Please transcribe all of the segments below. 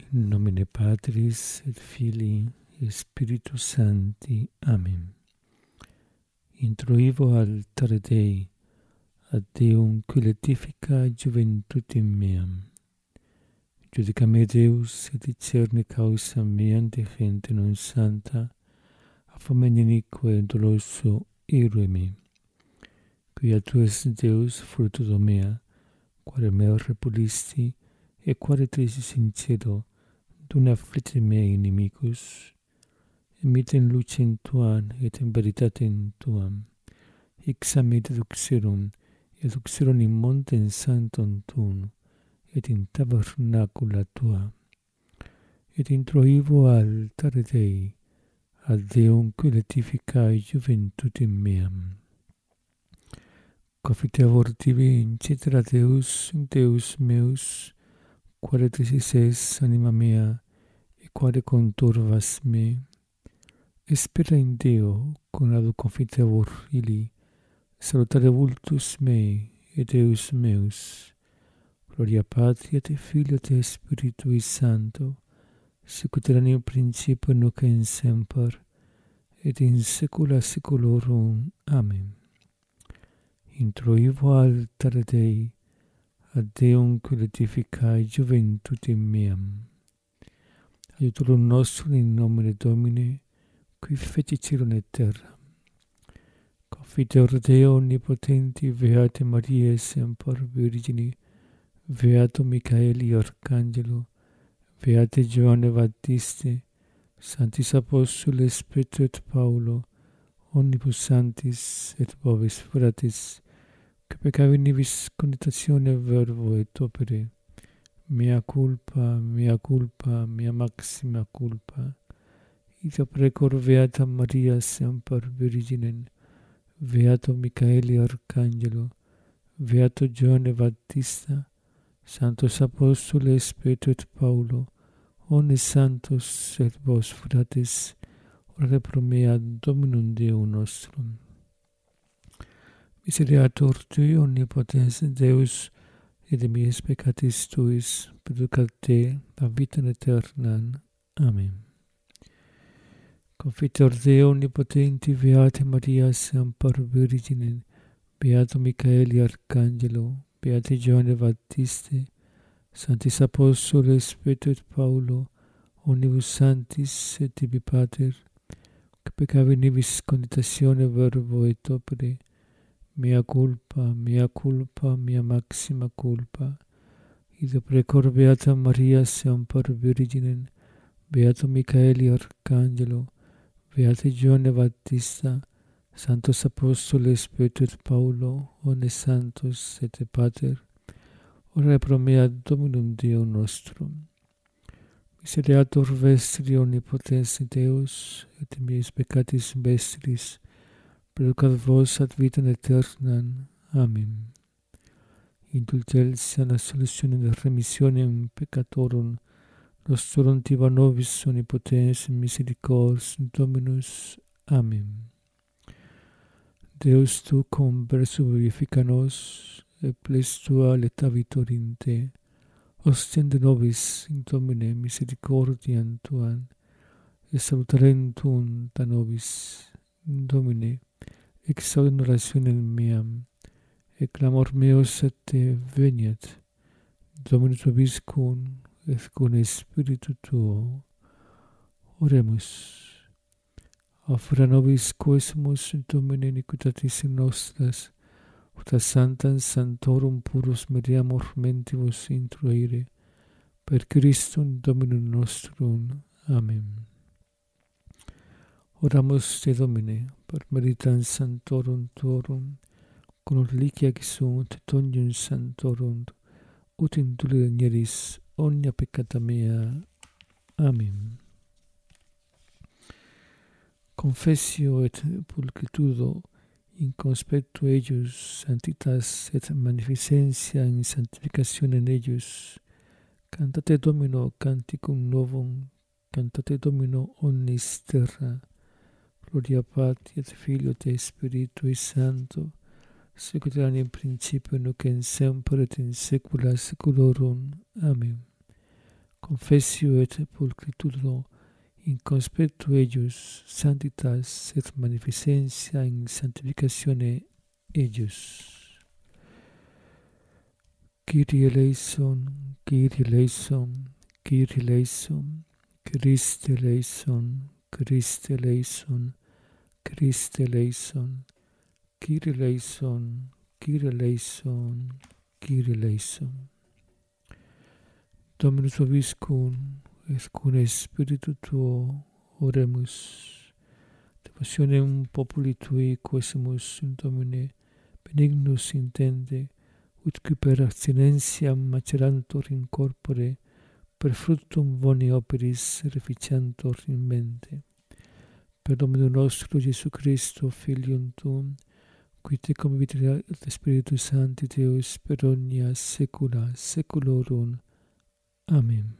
In nomine Patris et Filii et Spiritus Sancti. Amen. Introivo altare Dei, ad Deum qui letifica juventutem meam. Judica me Deus et discerne causa meam de gente non santa, a fomen inique doloso irue me. Quia tu es Deus fructus mea, quare meo repulisti, et quare trisis in cielo, dum afflitte mei inimicus, emiten lucem tuam et in veritatem tuam, exame deduxerum, et duxerum in montem sanctum tuum, et in tabernacula tua, et introivo altare Dei, ad Deum qui letificae juventutem meam. Confiteor tibi incitera Deus meus, quare trisis es anima mea, e quare conturvas me. Espera in Deo, con adu confiteor ili, salutare vultus mei, et Deus meus. Gloria Patri et Filio et Spiritui Sancto, sic ut erat in principio nunc et semper, et in saecula saeculorum. Amen. Introivo altare Dei, ad Deum qui letificae juventutem meam. Aiutorium nostrum in nomine Domini, qui feci cielo et terra. Confiteor Deo omnipotenti, Beate Mariae semper Virgini, Beato Michaeli Arcangelo, Beate Johanne Baptiste, Sanctis Apostoles Petro et Paulo, omnibus sanctis et vobis fratres, que peccavi nibis conitatione verbo et opere, mea culpa, mea maxima culpa. Ita precor Beata Maria semper Virginem, Beato Michaeli Arcangelo, Beato Johanne Baptista, Sanctos Apostoles Petro et Paulo, omnes santos et vos fratres, orare pro mea Dominum Deum nostrum. Misereatur tui omnipotens Deus, et de mies peccatis tuis, perducat te a vitam aeternam. Amen. Confiteor Deo omnipotenti, Beate Maria semper Virginem, Beato Michaeli Arcangelo, Beate Johanne Baptiste, Sanctis Apostoles Petro et Paulo, omnibus sanctis et tibi Pater, que peccavi nibis conitatione verbo et opere, mea culpa, mea maxima culpa. Ida precor Beata Maria semper Virginem, Beato Michaeli Arcangelo, Beate Johanne Baptista, Sanctos Apostoles Petro et Paulo, omnes santos et Pater, orare pro mea Dominum Deum nostrum. Misereatur vestri omnipotens Deus, et mies peccatis vestris, perducat vos ad vitam aeternam. Amen. Indulgentia et solutionem et remissionem peccatorum nostrorum tiba nobis omnipotens misericors Dominus. Amen. Deus tu converso vivifica nos, et ples tua letavitur in te. Ostende nobis in Domine misericordiam tuam, et salutarem tuum da nobis. In Domine, exaudem orationem meam, et clamor meus a te veniat. Dominus vobiscum, et cum Spiritu tuo. Oremus. Offera nobis quesumus in Domine iniquitatis nostras, ut a Sanctam Sanctorum purus meriamur mentibus introire, per Christum Dominum nostrum. Amen. Oramus te Domine, per meritam sanctorum tuorum, con reliquia qui sunt et omnium sanctorum, ut indulere nieris omnia peccata mea. Amen. Confessio et pulcritudo in conspectu eius sanctitas et magnificentia in sanctificationem eius. Cantate Domino canticum novum, cantate Domino omnis terra. Gloria Patri et Filio et Spiritui Sancto, sic ut erat in principio nunc et semper et in saecula saeculorum. Amen. confessio et pulchritudo in conspectu eius sanctitas et magnificentia in sanctificatione eius. Kyrie eleison, Kyrie eleison, Kyrie eleison, Christe eleison, Christe eleison, Christe eleison, Kyrie eleison, Kyrie eleison, Kyrie eleison. Dominus vobiscum, et cum spiritu tuo, oremus. Devotionem populi tui, quesimus in Domine, benignus intende, ut qui per abstinentiam macerantur in corpore, per fructum boni operis reficiantur in mente. Per Dominum nostro Iesu Christo, Filium tuum, qui te convivit et Spiritus Sancti Deus per omnia saecula saeculorum. Amén.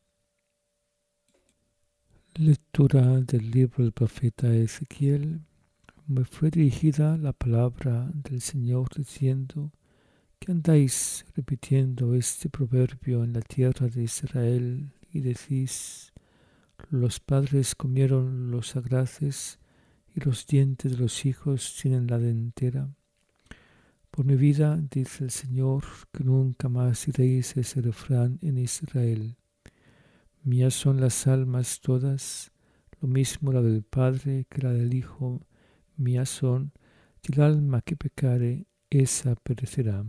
Lectura del libro del profeta Ezequiel. Me fue dirigida la palabra del Señor diciendo que andáis repitiendo este proverbio en la tierra de Israel y decís: los padres comieron los agraces y los dientes de los hijos tienen la dentera. Por mi vida, dice el Señor, que nunca más diréis ese refrán en Israel. Mías son las almas todas, lo mismo la del Padre que la del Hijo. Mías son, y el alma que pecare, esa perecerá.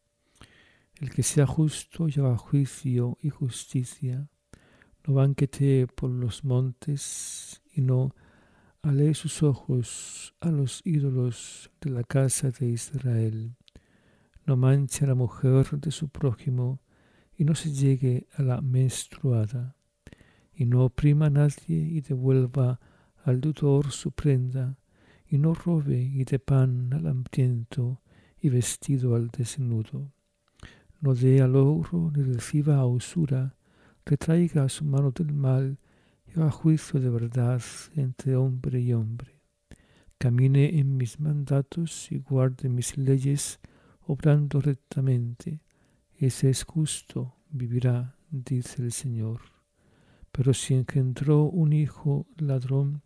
El que sea justo y haga juicio y justicia, no banquetee por los montes y no alee sus ojos a los ídolos de la casa de Israel. No manche a la mujer de su prójimo y no se llegue a la menstruada. Y no oprima a nadie y devuelva al deudor su prenda, y no robe y dé pan al hambriento y vestido al desnudo. No dé al ogro ni reciba a usura, retraiga su mano del mal y haga juicio de verdad entre hombre y hombre. Camine en mis mandatos y guarde mis leyes, obrando rectamente. Ese es justo, vivirá, dice el Señor. Pero si engendró un hijo ladrón,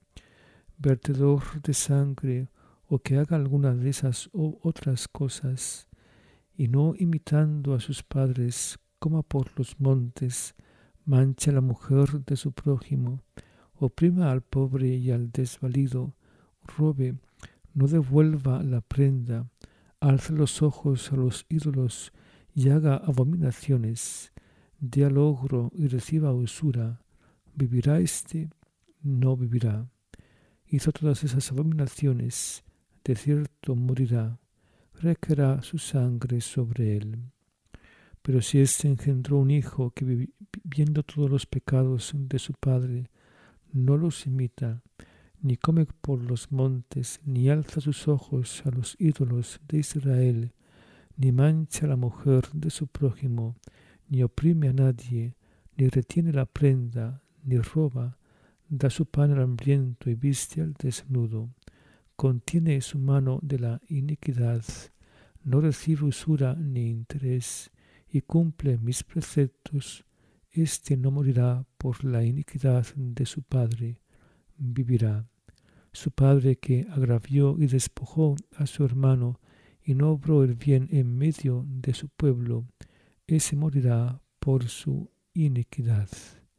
vertedor de sangre, o que haga alguna de esas u otras cosas, y no imitando a sus padres, coma por los montes, mancha a la mujer de su prójimo, oprima al pobre y al desvalido, robe, no devuelva la prenda, alce los ojos a los ídolos y haga abominaciones, dé al ogro y reciba usura, ¿vivirá éste? No vivirá. Hizo todas esas abominaciones, de cierto morirá, recaerá su sangre sobre él. Pero si éste engendró un hijo que, viendo todos los pecados de su padre, no los imita, ni come por los montes, ni alza sus ojos a los ídolos de Israel, ni mancha a la mujer de su prójimo, ni oprime a nadie, ni retiene la prenda, ni roba, da su pan al hambriento y viste al desnudo, contiene su mano de la iniquidad, no recibe usura ni interés, y cumple mis preceptos, éste no morirá por la iniquidad de su padre, vivirá. Su padre que agravió y despojó a su hermano y no obró el bien en medio de su pueblo, ese morirá por su iniquidad.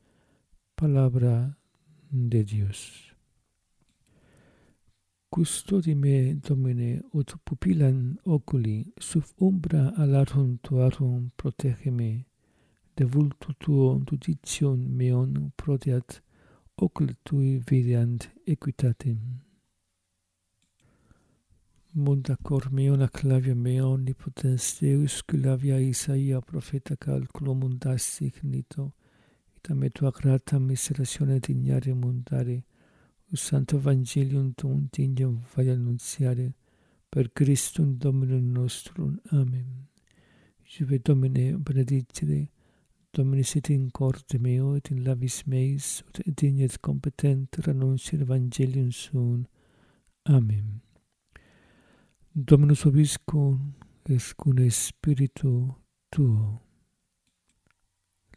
Palabra de Dios. Custodi me, Domine, ut pupillam oculi, sub umbra alarum tuarum protege-me, de vultu tuo judicium meum proteat, oculi tui videant equitatem. Munda cor meum acclavia meo omnipotens Deus, culavia Isaia profeta calculo mundasti ignito, itamme tua grata miseratione dignare mundare, Santo Evangelium tuum dignum vai annunziare, per Christum Dominum nostrum. Amen. Juve Domine benedicere, Domine sit in corde meo et in labis meis, ut digne et competent renunciare Evangelium suum. Amen. Dominus vobiscum, et cum spiritu tuo.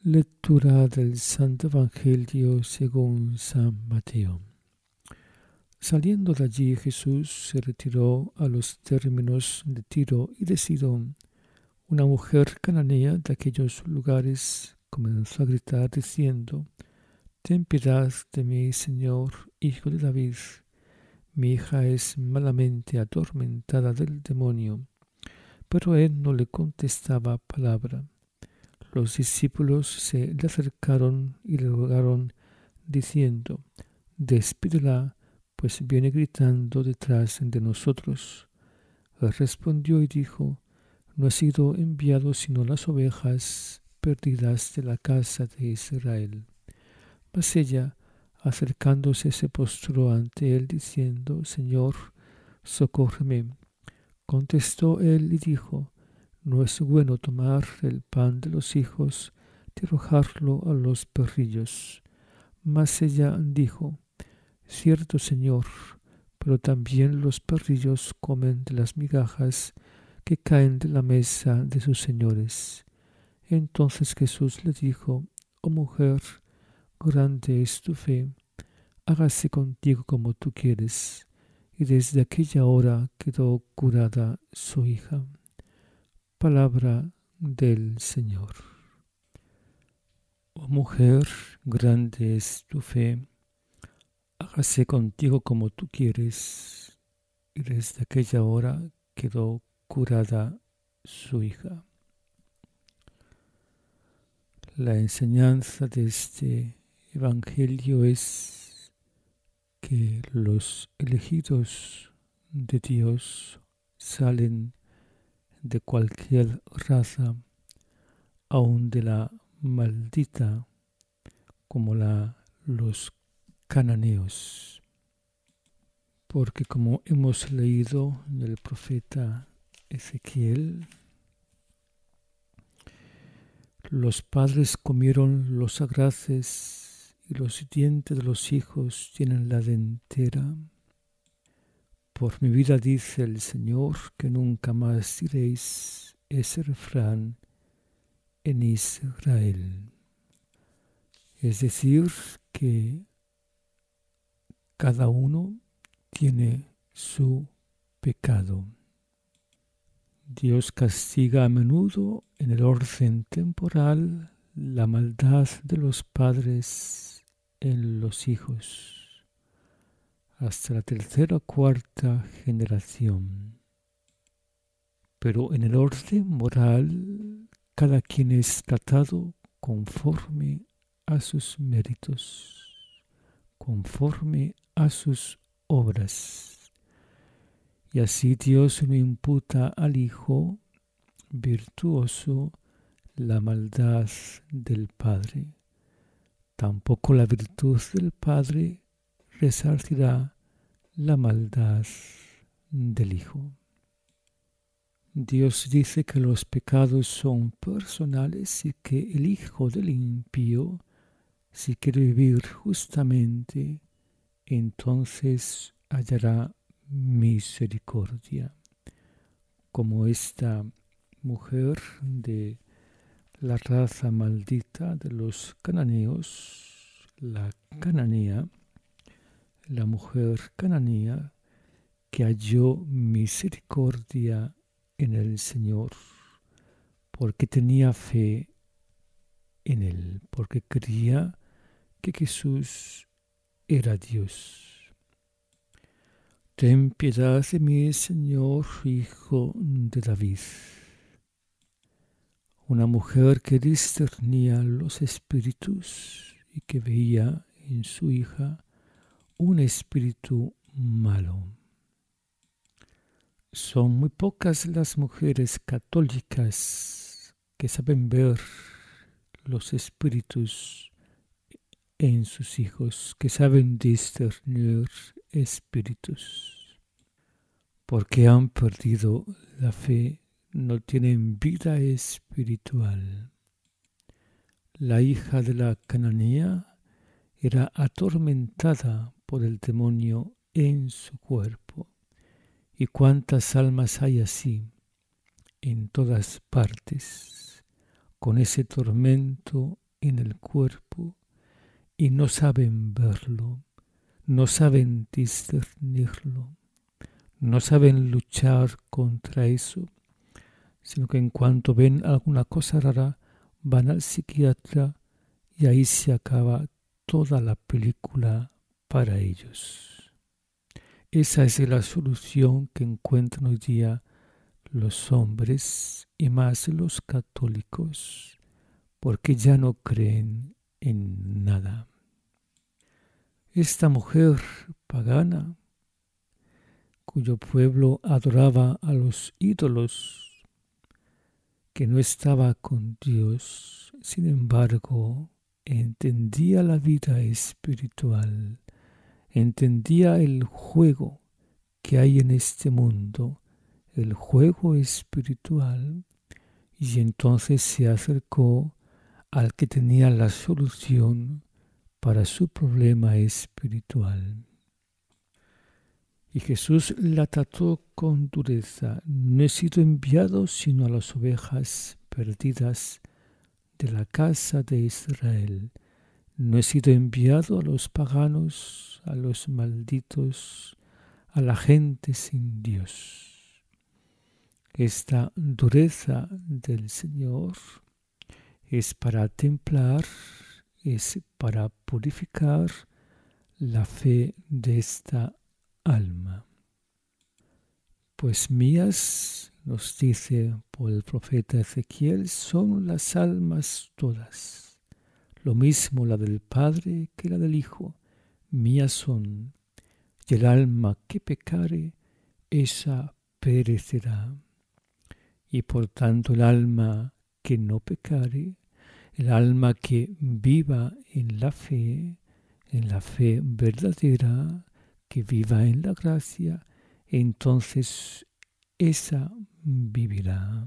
Lectura del Santo Evangelio según San Mateo. Saliendo de allí, Jesús se retiró a los términos de Tiro y de Sidón. Una mujer cananea de aquellos lugares comenzó a gritar diciendo: «Ten piedad de mí, Señor, Hijo de David. Mi hija es malamente atormentada del demonio». Pero él no le contestaba palabra. Los discípulos se le acercaron y le rogaron, diciendo: «Despídela, pues viene gritando detrás de nosotros». Él respondió y dijo: «No he sido enviado sino las ovejas perdidas de la casa de Israel». Mas ella, acercándose, se postró ante él, diciendo: «Señor, socórreme». Contestó él y dijo: «No es bueno tomar el pan de los hijos y arrojarlo a los perrillos». Mas ella dijo: «Cierto, Señor, pero también los perrillos comen de las migajas que caen de la mesa de sus señores». Entonces Jesús le dijo: «Oh mujer, grande es tu fe, hágase contigo como tú quieres». Y desde aquella hora quedó curada su hija. Palabra del Señor. Oh mujer, grande es tu fe, hágase contigo como tú quieres. Y desde aquella hora quedó curada su hija. La enseñanza de este Evangelio es que los elegidos de Dios salen de cualquier raza, aun de la maldita, como los cananeos. Porque como hemos leído en el profeta Ezequiel, los padres comieron los agraces y los dientes de los hijos tienen la dentera. Por mi vida, dice el Señor, que nunca más diréis ese refrán en Israel. Es decir, que cada uno tiene su pecado. Dios castiga a menudo en el orden temporal la maldad de los padres en los hijos, hasta la tercera o cuarta generación. Pero en el orden moral, cada quien es tratado conforme a sus méritos, conforme a sus obras. Y así Dios no imputa al hijo virtuoso la maldad del padre. Tampoco la virtud del padre resarcirá la maldad del hijo. Dios dice que los pecados son personales y que el hijo del impío, si quiere vivir justamente, entonces hallará misericordia. Como esta mujer de la raza maldita de los cananeos, la cananea, la mujer cananea que halló misericordia en el Señor, porque tenía fe en Él, porque creía que Jesús era Dios. Ten piedad de mí, Señor, Hijo de David. Una mujer que discernía los espíritus y que veía en su hija un espíritu malo. Son muy pocas las mujeres católicas que saben ver los espíritus en sus hijos, que saben discernir espíritus, porque han perdido la fe, no tienen vida espiritual. La hija de la cananea era atormentada por el demonio en su cuerpo. ¿Y cuántas almas hay así en todas partes, con ese tormento en el cuerpo y no saben verlo, no saben discernirlo, no saben luchar contra eso, sino que en cuanto ven alguna cosa rara van al psiquiatra y ahí se acaba toda la película para ellos. Esa es la solución que encuentran hoy día los hombres y más los católicos, porque ya no creen en nada. Esta mujer pagana, cuyo pueblo adoraba a los ídolos, que no estaba con Dios, sin embargo, entendía la vida espiritual, entendía el juego que hay en este mundo, el juego espiritual, y entonces se acercó al que tenía la solución para su problema espiritual. Y Jesús la trató con dureza. No he sido enviado sino a las ovejas perdidas de la casa de Israel. No he sido enviado a los paganos, a los malditos, a la gente sin Dios. Esta dureza del Señor es para templar, es para purificar la fe de esta alma. Pues mías, nos dice por el profeta Ezequiel, son las almas todas. Lo mismo la del Padre que la del Hijo, mías son. Y el alma que pecare, esa perecerá. Y por tanto el alma que no pecare, el alma que viva en la fe verdadera, que viva en la gracia, entonces esa vivirá.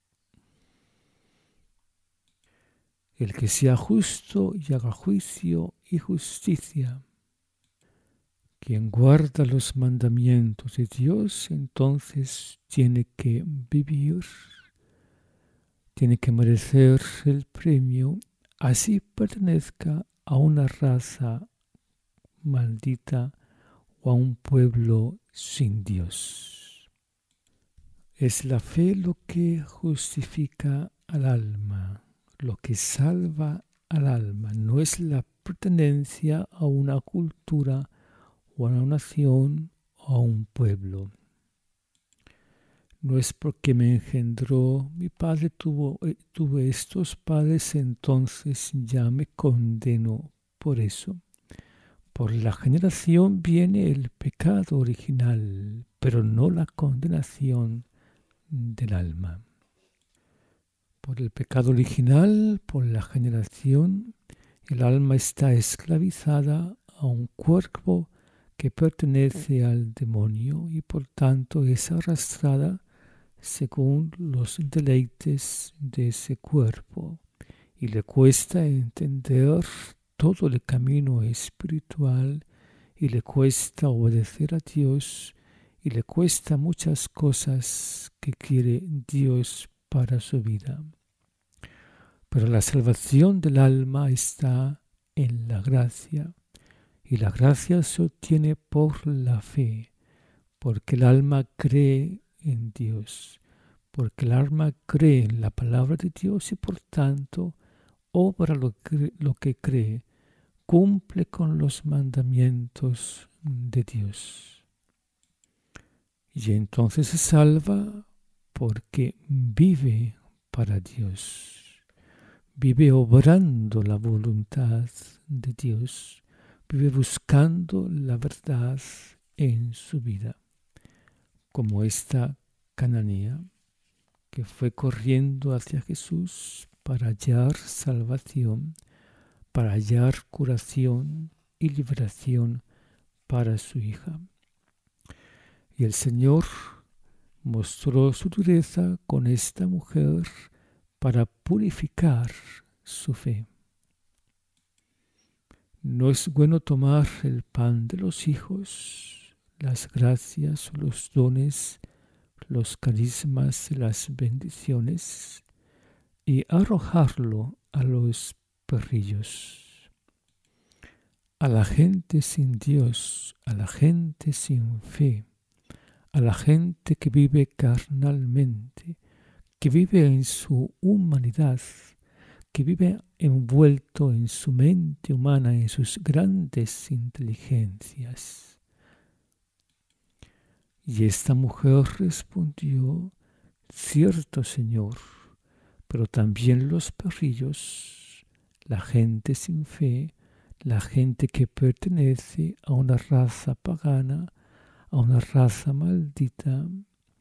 El que sea justo y haga juicio y justicia. Quien guarda los mandamientos de Dios, entonces tiene que vivir, tiene que merecer el premio, así pertenezca a una raza maldita o a un pueblo sin Dios. Es la fe lo que justifica al alma, lo que salva al alma. No es la pertenencia a una cultura o a una nación o a un pueblo. No es porque me engendró, mi padre tuve estos padres, entonces ya me condeno por eso. Por la generación viene el pecado original, pero no la condenación del alma. Por el pecado original, por la generación, el alma está esclavizada a un cuerpo que pertenece al demonio y por tanto es arrastrada según los deleites de ese cuerpo y le cuesta entender todo el camino espiritual y le cuesta obedecer a Dios y le cuesta muchas cosas que quiere Dios para su vida. Pero la salvación del alma está en la gracia y la gracia se obtiene por la fe, porque el alma cree en Dios, porque el alma cree en la palabra de Dios y por tanto obra lo que cree, cumple con los mandamientos de Dios. Y entonces se salva porque vive para Dios, vive obrando la voluntad de Dios, vive buscando la verdad en su vida, como esta cananea que fue corriendo hacia Jesús para hallar salvación, para hallar curación y liberación para su hija. Y el Señor mostró su dureza con esta mujer para purificar su fe. No es bueno tomar el pan de los hijos, las gracias o los dones, los carismas y las bendiciones y arrojarlo a los perrillos. A la gente sin Dios, a la gente sin fe, a la gente que vive carnalmente, que vive en su humanidad, que vive envuelto en su mente humana, en sus grandes inteligencias. Y esta mujer respondió: cierto, Señor, pero también los perrillos, la gente sin fe, la gente que pertenece a una raza pagana, a una raza maldita,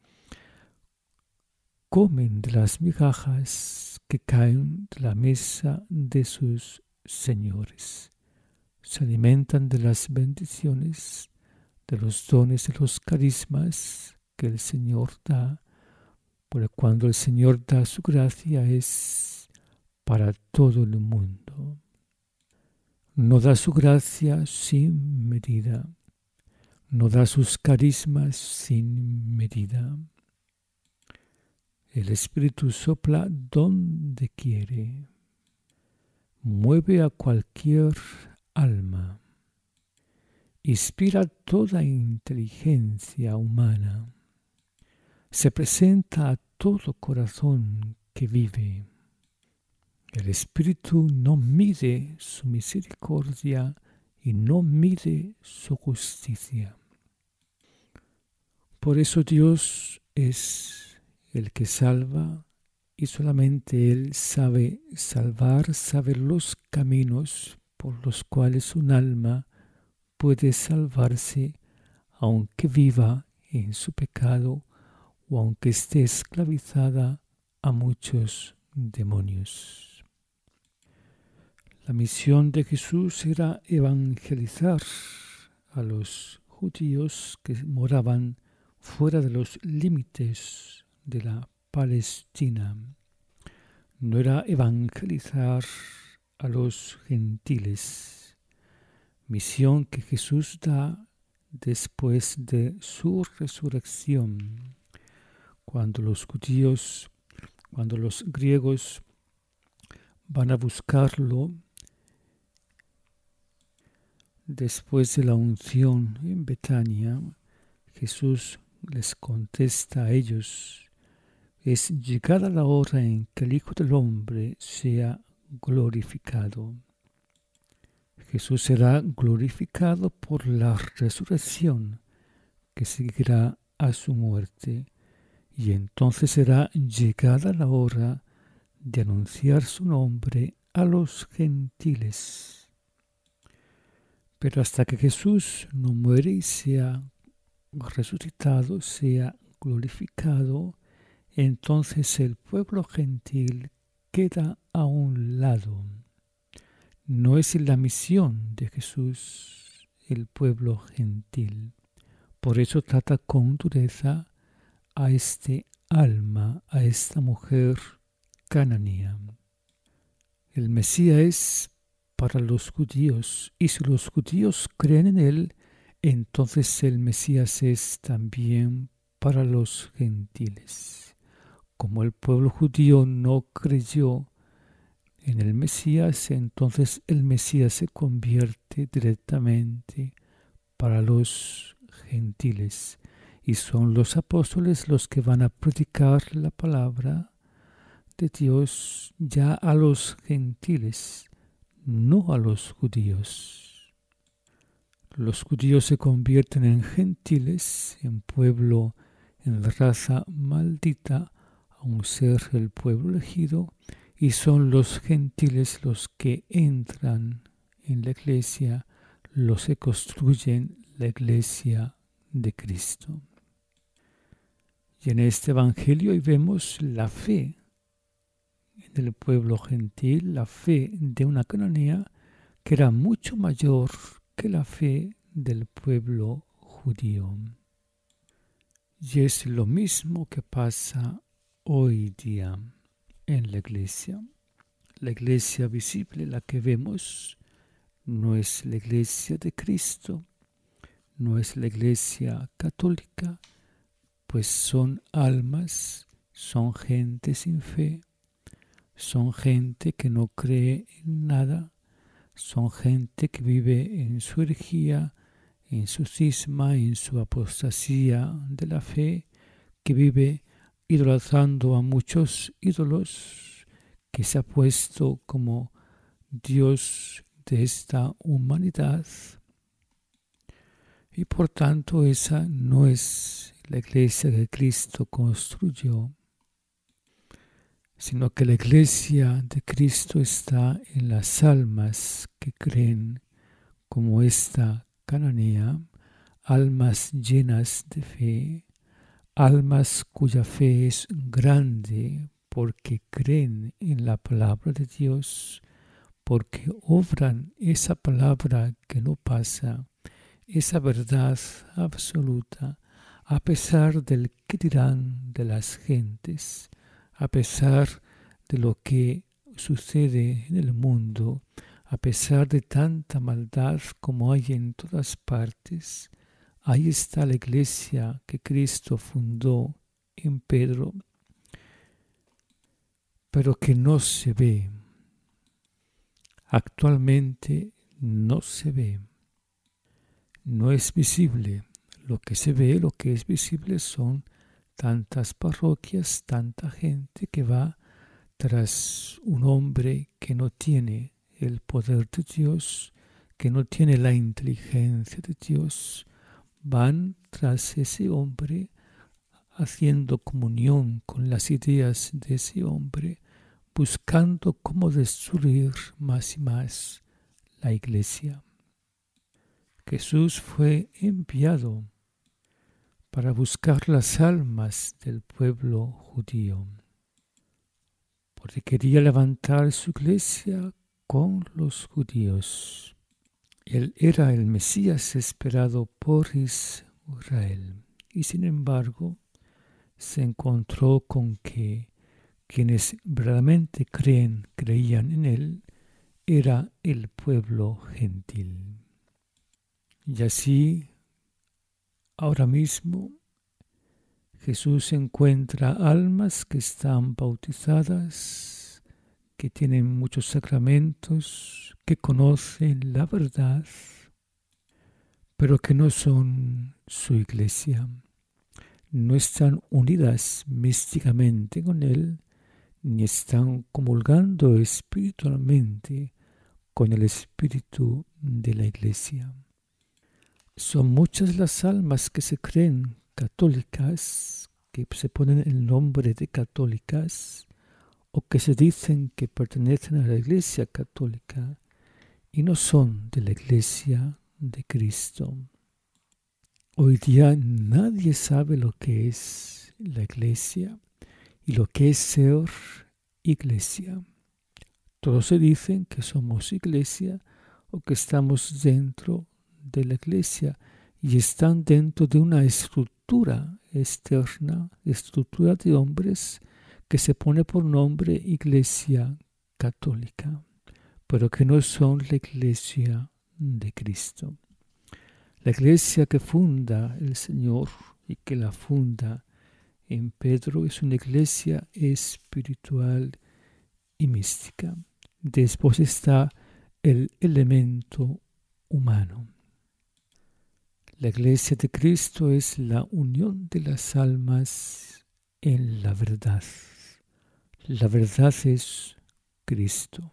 comen de las migajas que caen de la mesa de sus señores. Se alimentan de las bendiciones, de los dones, de los carismas que el Señor da, porque cuando el Señor da su gracia es para todo el mundo. No da su gracia sin medida, no da sus carismas sin medida. El Espíritu sopla donde quiere, mueve a cualquier alma, inspira toda inteligencia humana, se presenta a todo corazón que vive. El Espíritu no mide su misericordia y no mide su justicia. Por eso Dios es el que salva y solamente Él sabe salvar, sabe los caminos por los cuales un alma puede salvarse aunque viva en su pecado o aunque esté esclavizada a muchos demonios. La misión de Jesús era evangelizar a los judíos que moraban fuera de los límites de la Palestina. No era evangelizar a los gentiles, misión que Jesús da después de su resurrección, cuando los judíos, cuando los griegos van a buscarlo después de la unción en Betania. Jesús les contesta a ellos: es llegada la hora en que el Hijo del Hombre sea glorificado. Jesús será glorificado por la resurrección que seguirá a su muerte, y entonces será llegada la hora de anunciar su nombre a los gentiles. Pero hasta que Jesús no muere y sea resucitado, sea glorificado, entonces el pueblo gentil queda a un lado. No es la misión de Jesús el pueblo gentil. Por eso trata con dureza a este alma, a esta mujer cananea. El Mesías es para los judíos, y si los judíos creen en él, entonces el Mesías es también para los gentiles. Como el pueblo judío no creyó en el Mesías, entonces el Mesías se convierte directamente para los gentiles, y son los apóstoles los que van a predicar la palabra de Dios ya a los gentiles, no a los judíos. Los judíos se convierten en gentiles, en pueblo, en raza maldita, aun ser el pueblo elegido, y son los gentiles los que entran en la iglesia, los que construyen la iglesia de Cristo. Y en este evangelio hoy vemos la fe del pueblo gentil, la fe de una cananea que era mucho mayor que la fe del pueblo judío. Y es lo mismo que pasa hoy día en la iglesia. La iglesia visible, la que vemos, no es la iglesia de Cristo, no es la iglesia católica, pues son almas, son gente sin fe, Son gente que no cree en nada, son gente que vive en su herejía, en su cisma, en su apostasía de la fe, que vive idolatrando a muchos ídolos, que se ha puesto como Dios de esta humanidad. Y por tanto esa no es la iglesia que Cristo construyó, sino que la iglesia de Cristo está en las almas que creen, como esta cananea, almas llenas de fe, almas cuya fe es grande porque creen en la palabra de Dios, porque obran esa palabra que no pasa, esa verdad absoluta, a pesar del que dirán de las gentes, a pesar de lo que sucede en el mundo, a pesar de tanta maldad como hay en todas partes. Ahí está la iglesia que Cristo fundó en Pedro, pero que no se ve. Actualmente no se ve. No es visible. Lo que se ve, lo que es visible son tantas parroquias, tanta gente que va tras un hombre que no tiene el poder de Dios, que no tiene la inteligencia de Dios. Van tras ese hombre, haciendo comunión con las ideas de ese hombre, buscando cómo destruir más y más la iglesia. Jesús fue enviado para buscar las almas del pueblo judío, porque quería levantar su iglesia con los judíos. Él era el Mesías esperado por Israel, y sin embargo se encontró con que quienes verdaderamente creían en él, era el pueblo gentil. Y así, ahora mismo, Jesús encuentra almas que están bautizadas, que tienen muchos sacramentos, que conocen la verdad, pero que no son su iglesia. No están unidas místicamente con Él, ni están comulgando espiritualmente con el espíritu de la iglesia. Son muchas las almas que se creen católicas, que se ponen el nombre de católicas, o que se dicen que pertenecen a la iglesia católica y no son de la iglesia de Cristo. Hoy día nadie sabe lo que es la iglesia y lo que es ser iglesia. Todos se dicen que somos iglesia o que estamos dentro de la iglesia y están dentro de una estructura externa, estructura de hombres que se pone por nombre Iglesia Católica, pero que no son la iglesia de Cristo. La iglesia que funda el Señor y que la funda en Pedro es una iglesia espiritual y mística. Después está el elemento humano. La iglesia de Cristo es la unión de las almas en la verdad. La verdad es Cristo.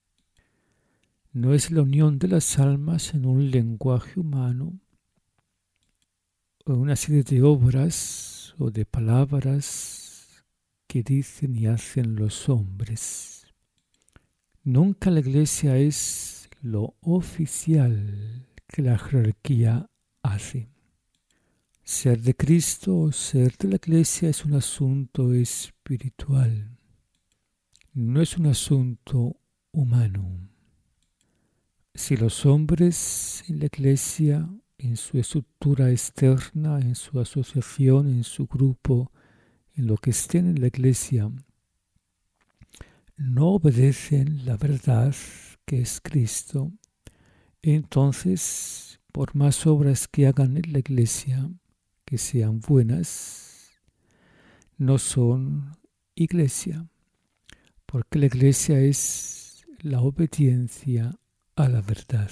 No es la unión de las almas en un lenguaje humano o en una serie de obras o de palabras que dicen y hacen los hombres. Nunca la iglesia es lo oficial que la jerarquía hace. Ser de Cristo o ser de la iglesia es un asunto espiritual, no es un asunto humano. Si los hombres en la iglesia, en su estructura externa, en su asociación, en su grupo, en lo que estén en la iglesia, no obedecen la verdad que es Cristo, entonces, por más obras que hagan en la iglesia, que sean buenas, no son iglesia, porque la Iglesia es la obediencia a la verdad.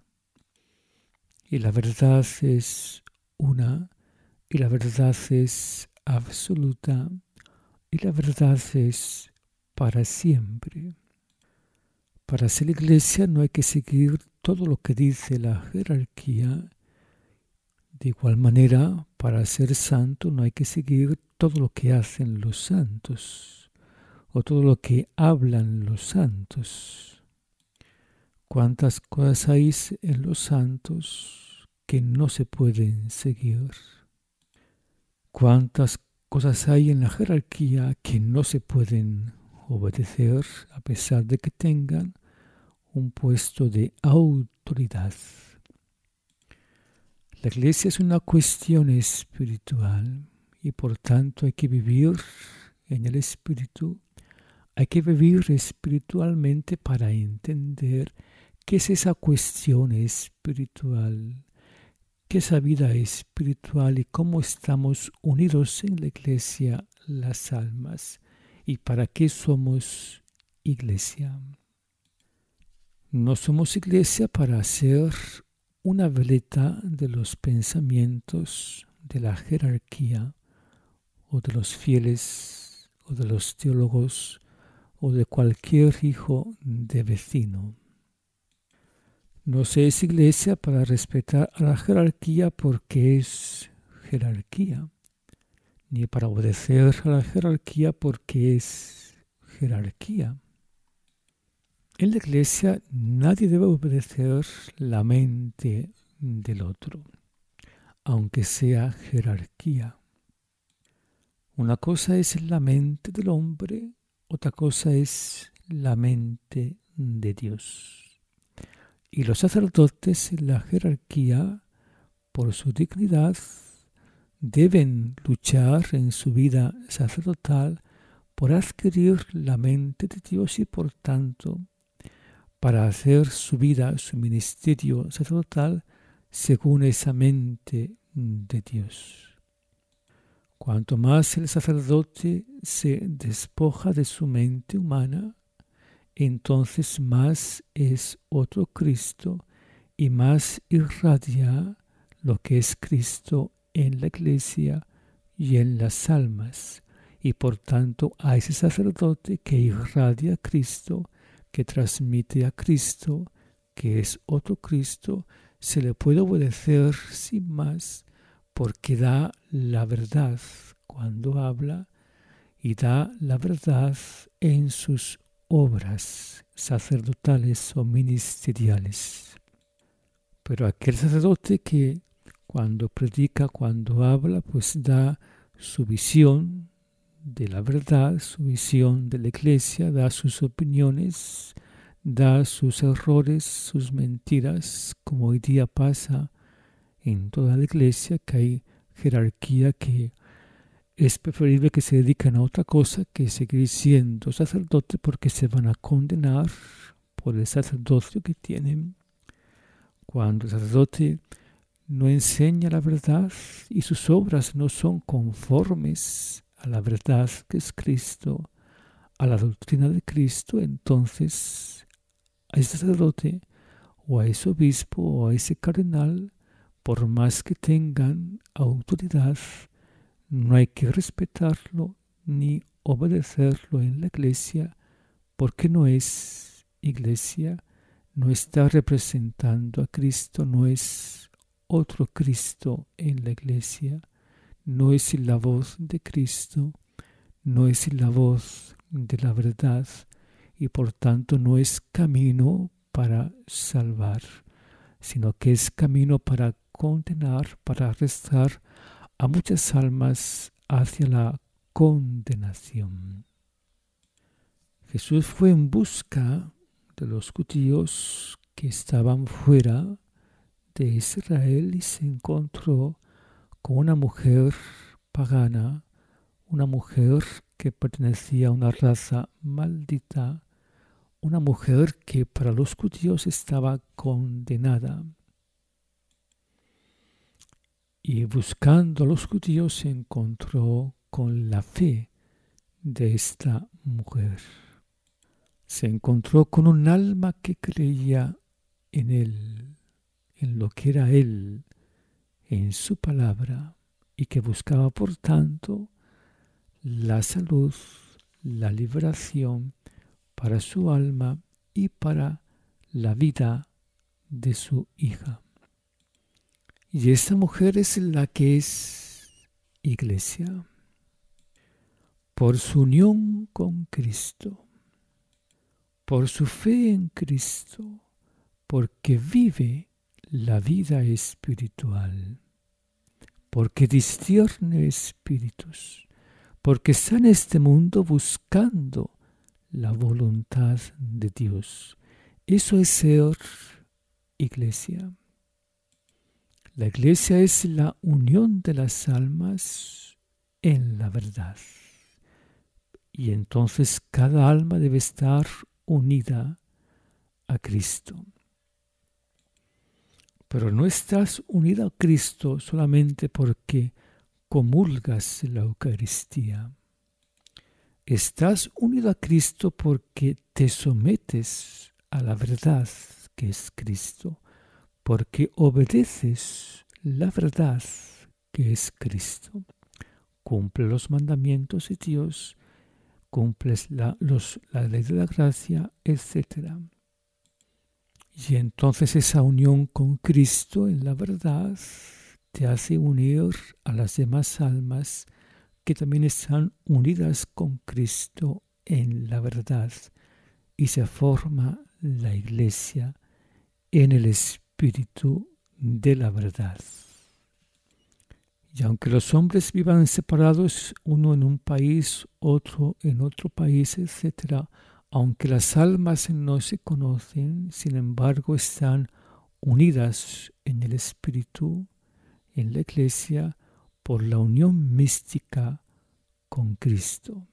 Y la verdad es una, y la verdad es absoluta, y la verdad es para siempre. Para ser Iglesia no hay que seguir todo lo que dice la jerarquía. De igual manera, para ser santo no hay que seguir todo lo que hacen los santos o todo lo que hablan los santos. ¿Cuántas cosas hay en los santos que no se pueden seguir? ¿Cuántas cosas hay en la jerarquía que no se pueden obedecer a pesar de que tengan un puesto de autoridad? La Iglesia es una cuestión espiritual y por tanto hay que vivir en el Espíritu. Hay que vivir espiritualmente para entender qué es esa cuestión espiritual, qué es esa vida espiritual y cómo estamos unidos en la Iglesia, las almas, y para qué somos Iglesia. No somos Iglesia para ser una veleta de los pensamientos de la jerarquía o de los fieles o de los teólogos o de cualquier hijo de vecino. No se es Iglesia para respetar a la jerarquía porque es jerarquía, ni para obedecer a la jerarquía porque es jerarquía. En la Iglesia nadie debe obedecer la mente del otro, aunque sea jerarquía. Una cosa es la mente del hombre, otra cosa es la mente de Dios. Y los sacerdotes en la jerarquía, por su dignidad, deben luchar en su vida sacerdotal por adquirir la mente de Dios y por tanto para hacer su vida, su ministerio sacerdotal según esa mente de Dios. Cuanto más el sacerdote se despoja de su mente humana, entonces más es otro Cristo y más irradia lo que es Cristo en la Iglesia y en las almas. Y por tanto a ese sacerdote que irradia a Cristo, que transmite a Cristo, que es otro Cristo, se le puede obedecer sin más, porque da la verdad cuando habla y da la verdad en sus obras sacerdotales o ministeriales. Pero aquel sacerdote que cuando predica, cuando habla, pues da su visión de la verdad, su visión de la Iglesia, da sus opiniones, da sus errores, sus mentiras, como hoy día pasa en toda la Iglesia, que hay jerarquía que es preferible que se dediquen a otra cosa que seguir siendo sacerdote porque se van a condenar por el sacerdocio que tienen. Cuando el sacerdote no enseña la verdad y sus obras no son conformes a la verdad que es Cristo, a la doctrina de Cristo, entonces a ese sacerdote o a ese obispo o a ese cardenal, por más que tengan autoridad, no hay que respetarlo ni obedecerlo en la Iglesia porque no es Iglesia, no está representando a Cristo, no es otro Cristo en la Iglesia, no es la voz de Cristo, no es la voz de la verdad y por tanto no es camino para salvar, sino que es camino para condenar, para arrastrar a muchas almas hacia la condenación. Jesús fue en busca de los judíos que estaban fuera de Israel y se encontró con una mujer pagana, una mujer que pertenecía a una raza maldita, una mujer que para los judíos estaba condenada. Y buscando a los judíos se encontró con la fe de esta mujer. se encontró con un alma que creía en Él, en lo que era Él, en su palabra, y que buscaba, por tanto, la salud, la liberación para su alma y para la vida de su hija. Y esta mujer es la que es iglesia, por su unión con Cristo, por su fe en Cristo, porque vive la vida espiritual, porque discierne espíritus, porque está en este mundo buscando la voluntad de Dios. Eso es ser iglesia. La iglesia es la unión de las almas en la verdad. Y entonces cada alma debe estar unida a Cristo. Pero no estás unida a Cristo solamente porque comulgas la Eucaristía. Estás unido a Cristo porque te sometes a la verdad que es Cristo, porque obedeces la verdad que es Cristo. Cumple los mandamientos de Dios, cumples la ley de la gracia, etc. Y entonces esa unión con Cristo en la verdad te hace unir a las demás almas que también están unidas con Cristo en la verdad, y se forma la iglesia en el espíritu de la verdad. Y aunque los hombres vivan separados, uno en un país, otro en otro país, etc., aunque las almas no se conocen, sin embargo están unidas en el espíritu, en la iglesia, por la unión mística con Cristo.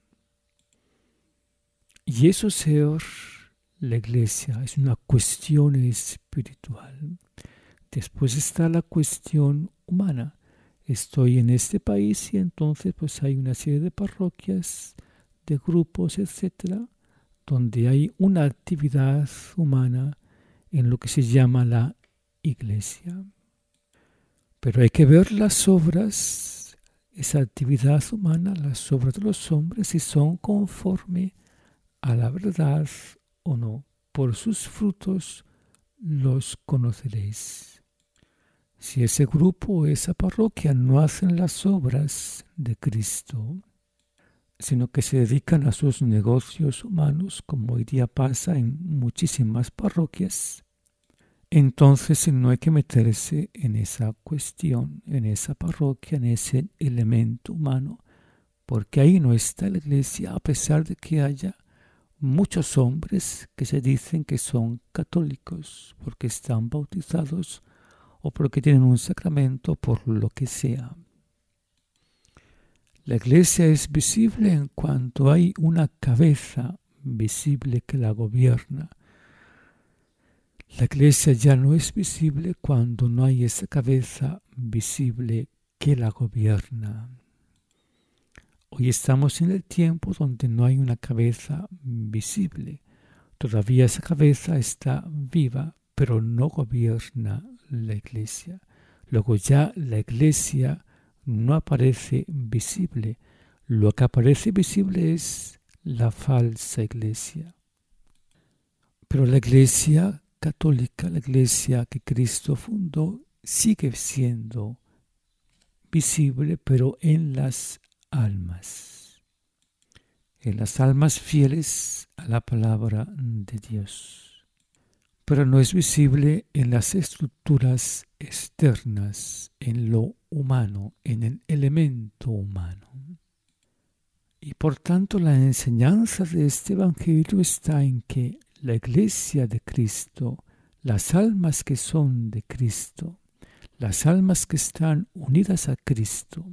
Y eso ser la iglesia es una cuestión espiritual. Después está la cuestión humana. Estoy en este país y entonces pues hay una serie de parroquias, de grupos, etcétera, donde hay una actividad humana en lo que se llama la iglesia. Pero hay que ver las obras, esa actividad humana, las obras de los hombres, si son conforme a la verdad o no. Por sus frutos los conoceréis. Si ese grupo o esa parroquia no hacen las obras de Cristo, sino que se dedican a sus negocios humanos, como hoy día pasa en muchísimas parroquias, entonces no hay que meterse en esa cuestión, en esa parroquia, en ese elemento humano, porque ahí no está la iglesia, a pesar de que haya muchos hombres que se dicen que son católicos porque están bautizados o porque tienen un sacramento, por lo que sea. La iglesia es visible en cuanto hay una cabeza visible que la gobierna. La iglesia ya no es visible cuando no hay esa cabeza visible que la gobierna. Hoy estamos en el tiempo donde no hay una cabeza visible. Todavía esa cabeza está viva, pero no gobierna la iglesia. Luego ya la iglesia no aparece visible. Lo que aparece visible es la falsa iglesia. Pero la iglesia católica, la iglesia que Cristo fundó, sigue siendo visible, pero en las almas. En las almas fieles a la palabra de Dios. Pero no es visible en las estructuras externas, en lo humano, en el elemento humano. Y por tanto la enseñanza de este Evangelio está en que la iglesia de Cristo, las almas que son de Cristo, las almas que están unidas a Cristo,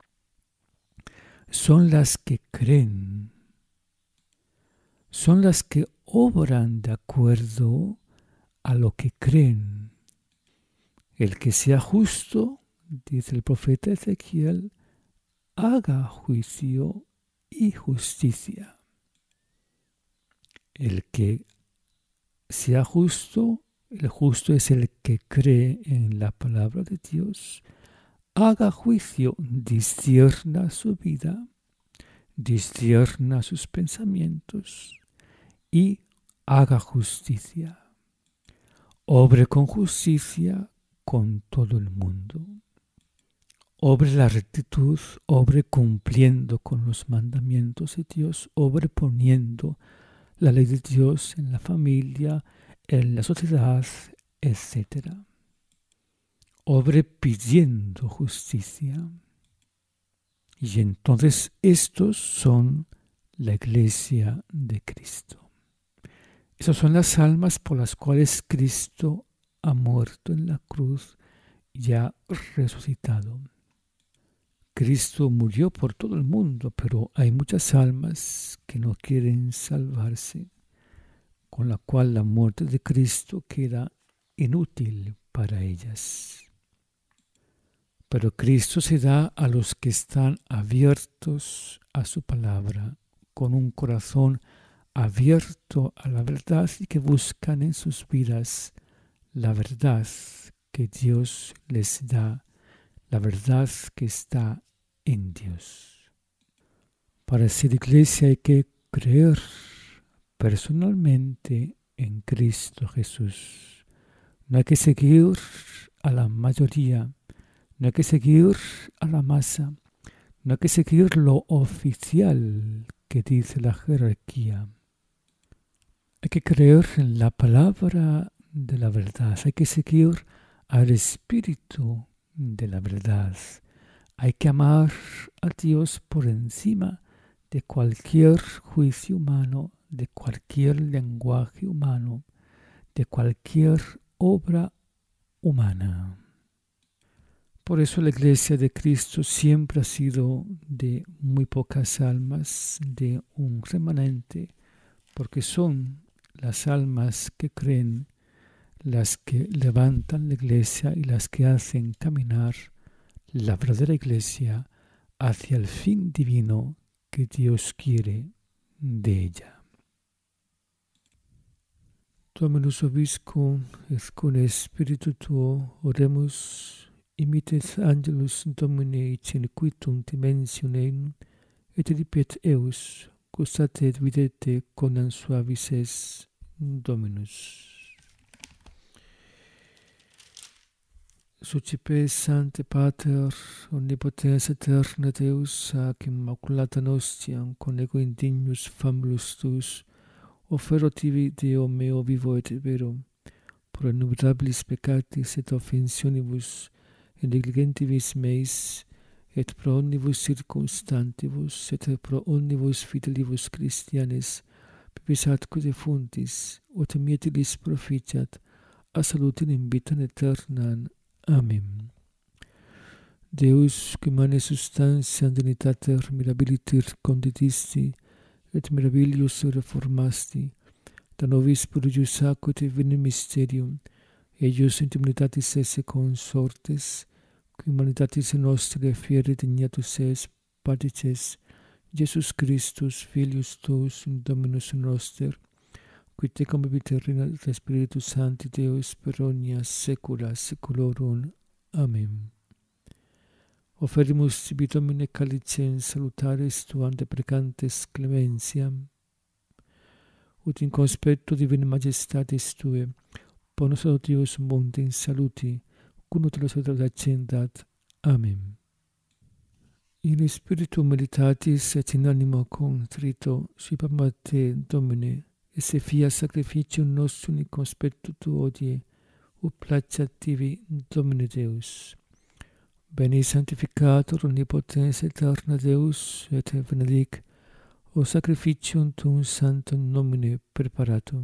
son las que creen, son las que obran de acuerdo a lo que creen. El que sea justo, dice el profeta Ezequiel, haga juicio y justicia. El que sea justo, el justo es el que cree en la palabra de Dios, haga juicio, discierna su vida, discierna sus pensamientos y haga justicia. Obre con justicia con todo el mundo. Obre la rectitud, obre cumpliendo con los mandamientos de Dios, obre poniendo la ley de Dios en la familia, en la sociedad, etc. Obre pidiendo justicia. Y entonces estos son la iglesia de Cristo. Esas son las almas por las cuales Cristo ha muerto en la cruz y ha resucitado. Cristo murió por todo el mundo, pero hay muchas almas que no quieren salvarse, con la cual la muerte de Cristo queda inútil para ellas. Pero Cristo se da a los que están abiertos a su palabra, con un corazón abierto a la verdad y que buscan en sus vidas la verdad que Dios les da, la verdad que está en Dios. Para ser iglesia hay que creer personalmente en Cristo Jesús. No hay que seguir a la mayoría, no hay que seguir a la masa, no hay que seguir lo oficial que dice la jerarquía. Hay que creer en la palabra de la verdad, hay que seguir al Espíritu de la verdad. Hay que amar a Dios por encima de cualquier juicio humano, de cualquier lenguaje humano, de cualquier obra humana. Por eso la iglesia de Cristo siempre ha sido de muy pocas almas, de un remanente, porque son las almas que creen, las que levantan la iglesia y las que hacen caminar la verdadera iglesia hacia el fin divino que Dios quiere de ella. Dominus vobiscum et cum spiritu tuo oremus, imitet angelus Domini cinquitum dimensionem, et ripet eus, gustate et videte conam suavis es Dominus. Sucipe Sancte Pater, omnipotens aeterna Deus, ac immaculata nostiam, con ego indignus famulus tuus, offero tibi Deo meo vivo et vero, pro innumerabilis peccatis et offensionibus, et negligentibus meis, et pro omnibus circumstantibus, et pro omnibus fidelibus Christianes, pibis atque defuntis, ut mietilis proficiat, a salutem in vitam aeternam. Amen. Deus, qui mane substantiam dignitater mirabiliter conditisti, et mirabilius reformasti, da nobis prodigius acquit divinem mysterium, eius intimitatis esse consortes, qui humanitatis nostre fieri dignatus es, patices, Jesus Christus, Filius tuus, Dominus noster, qui tecum vivit regnat et Spiritus Sancti Deus per omnia saecula saeculorum. Amen. Offerimus tibi Domine calicem salutaris tuam deprecantes clementiam, ut in conspectu divina majestatis Tue, bonus Deus mundi in saluti, cum ut la sua accendat. Amen. In spiritu meditatis et in animo contrito, subiam Te, Domine, esse fiat sacrificium nostrum in conspectu Tuo hodie, ut placeat tibi, Domine Deus. Beni sanctificator omnipotens aeterna Deus, et benedic o sacrificium Tuum sanctum nomine preparatum.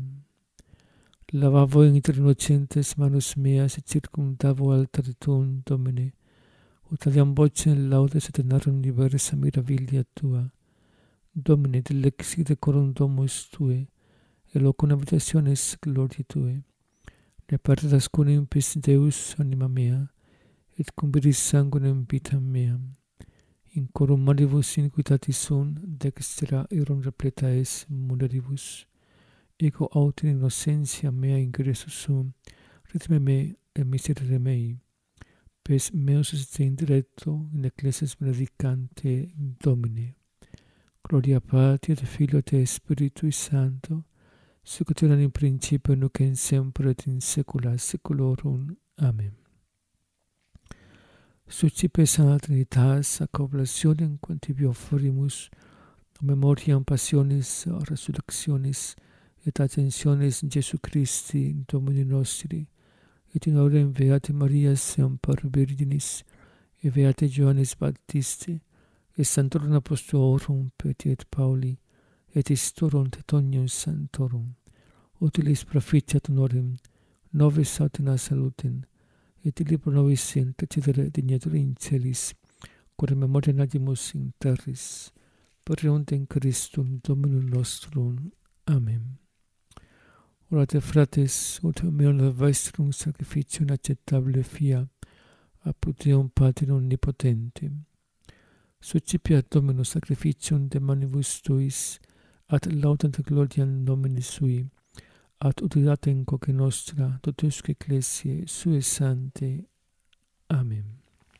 Lavavo in inter innocentes manus meas et circumdavo altare Tuum, Domine, ut aliam vocem laudes et narram diversa miravilia Tua. Domine, dilexi decorum domus Tue, et locum habitationis gloriae Tue. Ne perdas cum impis Deus anima mea, et cumbris sanguinem vitam meam. In corum maribus iniquitatis sunt, dextra irum repleta es mulieribus, ego aut in innocentia mea ingresso sum, redime me et miserere mei, pes meus est indirecto in ecclesias benedicante Domine. Gloria Patri et Filio et Spiritui Sancto, sic ut erat in principio nunc et semper et in saecula saeculorum. Amen. Succipe Sancta Trinitas, ac oblationem quam tibi offerimus, memoriam passionis, resurrectionis, et ascensionis Jesu Christi, Domini nostri, et in orem Beate Maria semper Virginis, et Beate Johannes Baptiste, et Sanctorum Apostolorum Petri et Pauli, et Istorum Teutoниum Sanctorum, utilis proficiat honorem, nobis autem salutem, et illi pro nobis intercedere dignatur in celis, quod memoria agimus in terris, per eundem Christum Dominum nostrum. Amen. Orate frates, ut meum vestrum sacrificium acceptabile fia, apud Deum Patrim omnipotentem. Succipiat Dominus sacrificium de manibus tuis, ad laudem et gloriam nomini sui, ad utilitate coque nostra, totusque ecclesiae sue sanctae. Amen.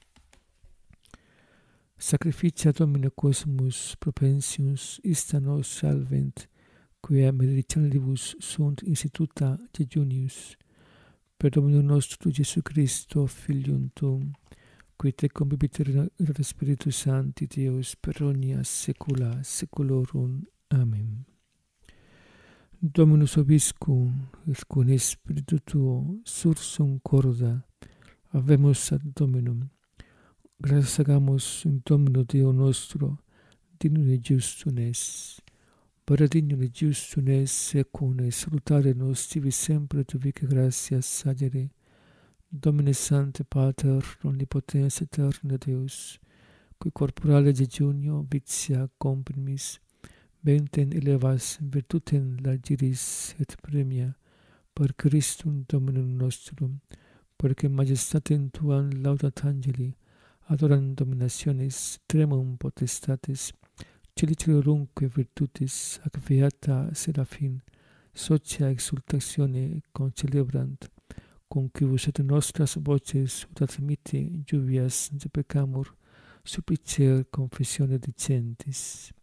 Sacrificia Domine cosmus propensius ista nos salvent, quia benedictionibus sunt instituta jejunius, per Dominum nostrum Jesu Christo, Filium Tuum, qui te convivit et Spiritus Sancti Deus per omnia saecula saeculorum. Amen. Dominus vobiscum, et cum Spiritu tuo, sursum corda, habemus ad Dominum. Gratias agamus in Domino Deo nostro, dignum et justum es. Para dignum et justum es secum et salutare nos tibi sempre tu vice gratias sagere. Domine Sancte Pater, omnipotens aeterna Deus, qui corporale jejunio vitia comprimis, bentem elevas virtutem largiris et premia, per Christum Dominum nostrum, perque majestatem tuam laudat angeli, adoram dominationis, tremum potestatis, celi celorumque virtutis, ac beata serafin, socia exultatione concelebrant, cum quibus et nostras voces ut admite juvias de peccamur, supplicer confessione dicentis.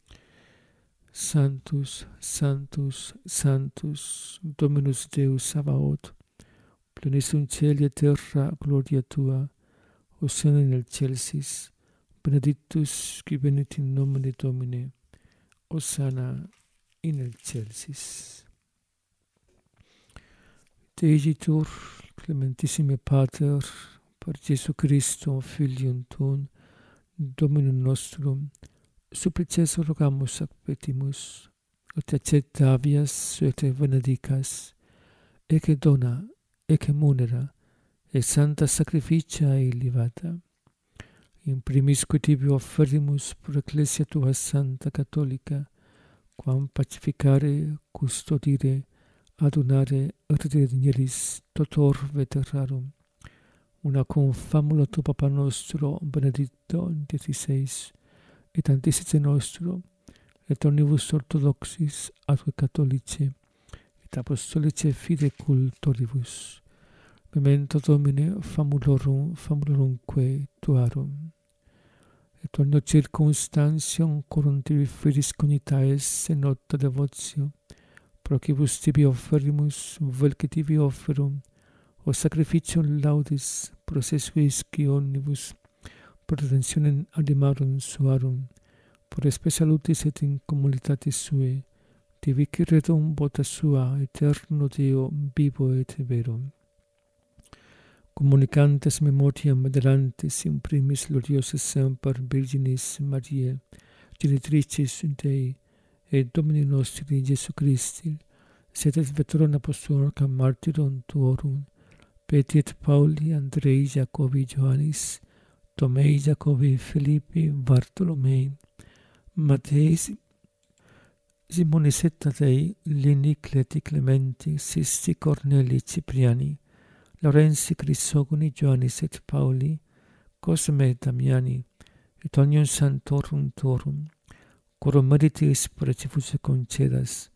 Sanctus, Sanctus, Sanctus, Dominus Deus Sabaoth, plenitude caeli et terra gloria tua, Hosanna in excelsis, benedictus qui venit in nomine Domini, Hosanna in excelsis. Deigitur, clementissime Pater, per Jesu Christum, Filium Tuum, Dominum nostrum, supplices rogamus ac petimus, et acceptavias et benedicas, ecce dona, ecce munera, et santa sacrificia illibata. In primis que tibi offerimus pro ecclesia tua santa catholica, quam pacificare, custodire, adunare et digneris totor veterarum, una cum famula tu Papa nostro Benedicto XVI, et anticice nostro, et omnibus orthodoxis atque catholice, et apostolice fide cultoribus. Memento Domine famulorumque tuarum. Et omnio circumstantium corum tibi fidis cognitaes in nota devotio, procibus tibi offerimus, velque tibi offerum, o sacrificium laudis, prosesuisci omnibus, per redentionem animarum suarum, per spe salutis et in communitatis sue, tibi ciredum vota sua, eterno Deo, vivo et verum. Communicantes memoriam adelantes in primis gloriosa semper Virginis Mariae, genitricis Dei, et Domini nostri Jesu Christi, sed et veteran apostolum martyrum tuorum, Petri et Pauli, Andrei, Jacobi, Johannis, Tomei, Jacobi, Philippi, Bartolomei, Matei, Simonis et Tadei, Lini, Cleti, Clementi, Sisti, Corneli, Cipriani, Lorenzi, Crisogoni, Johannis et Pauli, Cosme, Damiani, et omnium sanctorum tuorum, corum meritis precifus concedas,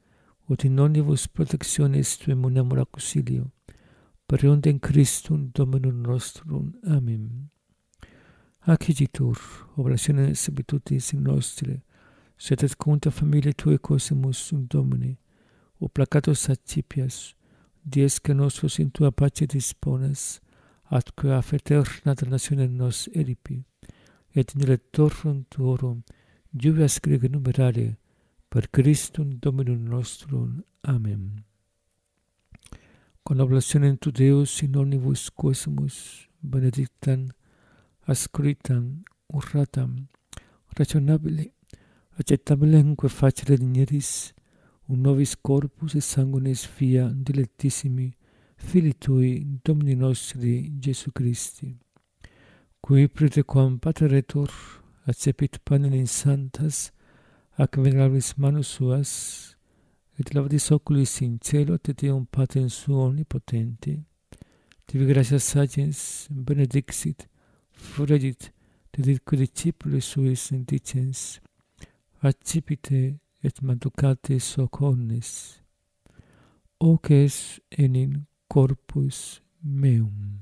ut in omnibus protectionis Tuae munamur auxilio, per eundem Christum Dominum nostrum. Amen. Acciditur, oblationes habitutis in nostre, sed et contra familiae Tuae cosimus in Domine, o placatus accipias, dies que nostros in Tua pace disponas, atque a eterna damnatione nos eripi, et in electorum Tuorum jubilas grege numerare, per Christum Dominum nostrum. Amen. Con oblationem tu Deus in omnibus quosimus, benedictam, ascritam, urratam, rationabile, accettabilemque facere digneris, un nobis corpus et sanguinis via dilectissimi Filii Tui, Domini nostri, Jesu Christi, qui praetequam pateretur accepit panem in sanctas ac venerabis manus suas, et lavadis oculis in cielo te Deum Patrem suo omnipotenti, tibi gratias sagens benedixit, fregit, deditque discipulis suis indicens, accipite et manducate soc omnes, hoc es enim corpus meum.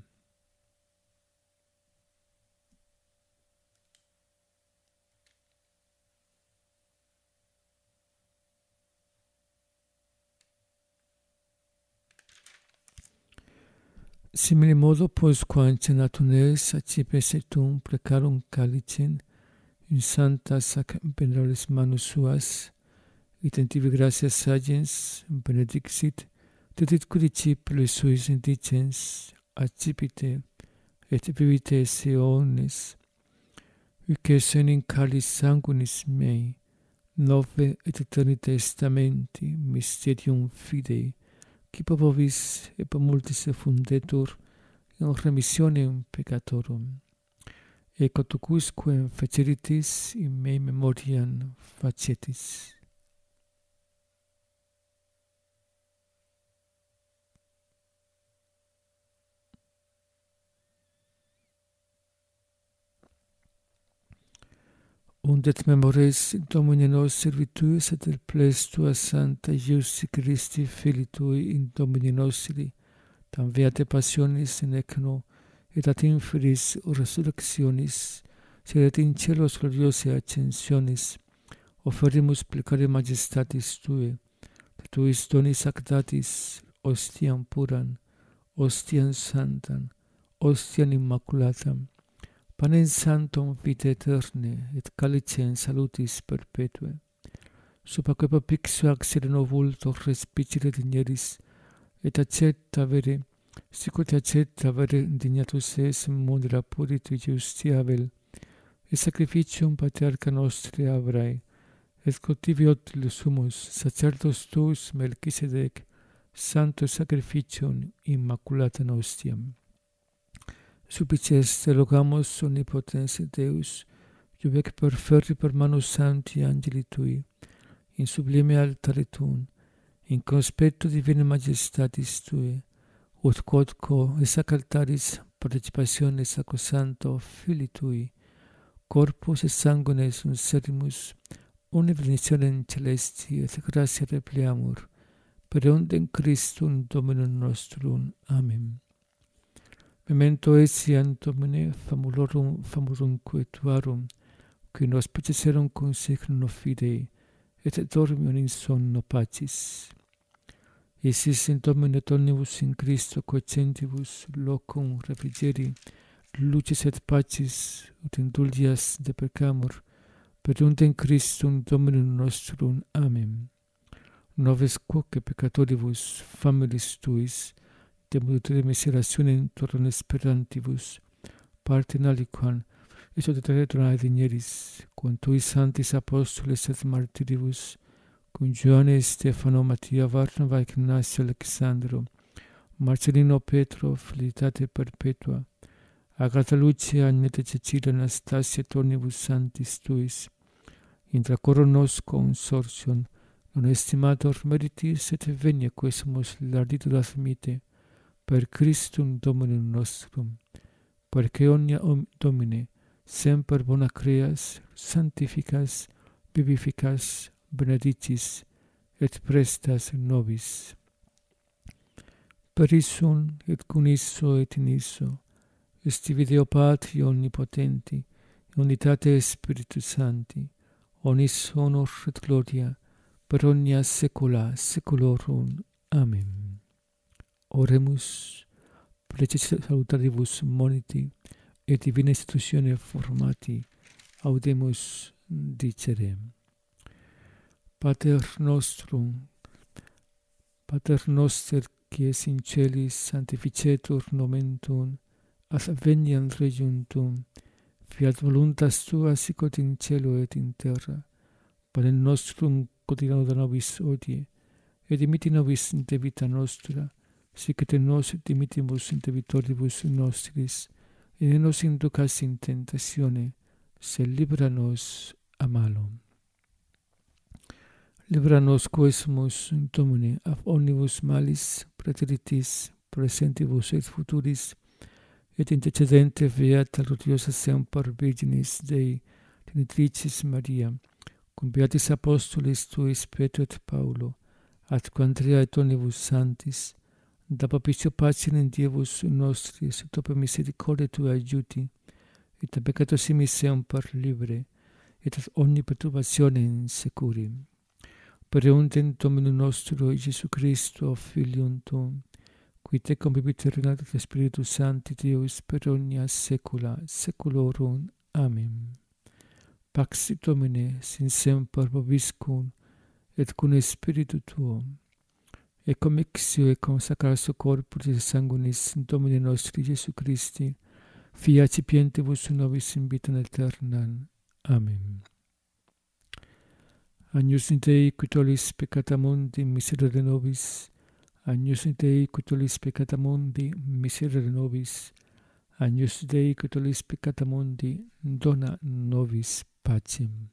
Simile modo, postquam cenatum es, accipes et tum precarum calicem, in sanctas ac venerabilis manus suas, et in tibi gratias sagens benedixit, deditque discipulis suis indicens, accipite, et bibite esse omnes, hic es enim calis sanguinis mei, nove et eterni testamenti, mysterium fidei, qui per vobis et per multis effundetur in remissionem peccatorum. Et quodusque feceritis in mei memoriam facetis. Undet memores Domine nos servituis et el ples Tua Sancta Iusti Christi Filii Tui in Domini nostri, tam beate passionis in ecno, et ad inferis resurrectionis, sed et in celos gloriose ascensionis, offerimus plecare majestatis Tue, de Tuis donis ac datis, ostiam puram, ostiam sanctam, ostiam immaculatam, panem sanctum vitae aeterne, et calicem salutis perpetue. Sub aqua propixio ac sereno vulto respicere digneris, et accetta vere, sicut accetta vere indignatus es in mundera puritu justia vel, et sacrificium patriarcha nostri Abrae, et cultiviot sumus sacerdos tuus Melchisedec, sancto sacrificium immaculata ostiam. Supplices te rogamos, omnipotens Deus, iuvec perferri per manus sancti angeli Tui, in sublime altare Tuum, in conspecto divine majestatis Tue, ut quodco esac altaris participationes sacrosancto Filii Tui, corpus et sanguinis unserimus, une benedictionem celesti et gratia repliamur, per eundem Christum Dominum nostrum. Amen. Memento etiam Domine famulorumque Tuarum, qui nos petiserum consecno fidei, et dormium in sonno pacis. Esis in Domine omnibus in Christo quocentibus locum refrigeri, lucis et pacis, ut indulgias deprecamur, per eundem Christum Dominum nostrum. Amen. Noves quoque peccatoribus familis Tuis, de multitude miserationem torrem esperantibus, partem aliquam, et ut retornae digneris, cum Tuis sanctis apostoles et martiribus, cum Ioanne, Stefano, Mattia, Varnava, Ignatio, Alexandro, Marcellino, Petro, Felicitate perpetua, Agata Lucia, Agneta Cecilia, Anastasia, et omnibus sanctis Tuis, intra coro nos consortium, non estimator meritis et venia quesumus larditur admite, per Christum Dominum nostrum, perque omnia Domine, semper bona creas, sanctificas, vivificas, benedicis, et prestas nobis. Per issum et cum isso et in isso, estivi Deo Patri omnipotenti, unitate Spiritus Sancti, omnis honor et gloria, per omnia saecula saeculorum. Amen. Oremus, prece salutaribus moniti, et divina institutione formati, audemus dicere. Pater nostrum, Pater noster, qui es in celis, sanctificetur nomen tuum, adveniat regnum tuum, fiat voluntas tua sicut in cielo et in terra. Panem nostrum quotidianum da nobis hodie, et dimitti nobis debita nostra, sic et nos dimittimus debitoribus nostris, et ne nos inducas in tentatione, sed libera nos a malo. Libera nos quesumus, Domine, ab omnibus malis, praeteritis, presentibus et futuris, et intercedente beata gloriosa semper Virginis Dei, Genitricis Maria, cum beatis apostolis tuis Petro et Paulo, atque Andrea et omnibus sanctis, da propicio patiem Dievus nostris, et per misericordia tua aiuti, et a peccato simis semper libere, et ad omni perturbationem securi. Per eundem Dominum nostro Iesu Christo, Filium tuum, qui te convivit et regnat et Spiritus Sancti Deus per omnia saecula saeculorum. Amen. Pax Domine sin semper vobiscum, et cum Spiritu tuo, et commixio et consacratio corporis et sanguinis Domini nostri Iesu Christi, fiat cipientibus nobis in vitam aeternam. Amen. Agnus Dei, qui tollis peccata mundi, miserere nobis. Agnus Dei, qui tollis peccata mundi, miserere nobis. Agnus Dei, qui tollis peccata mundi, dona nobis pacem.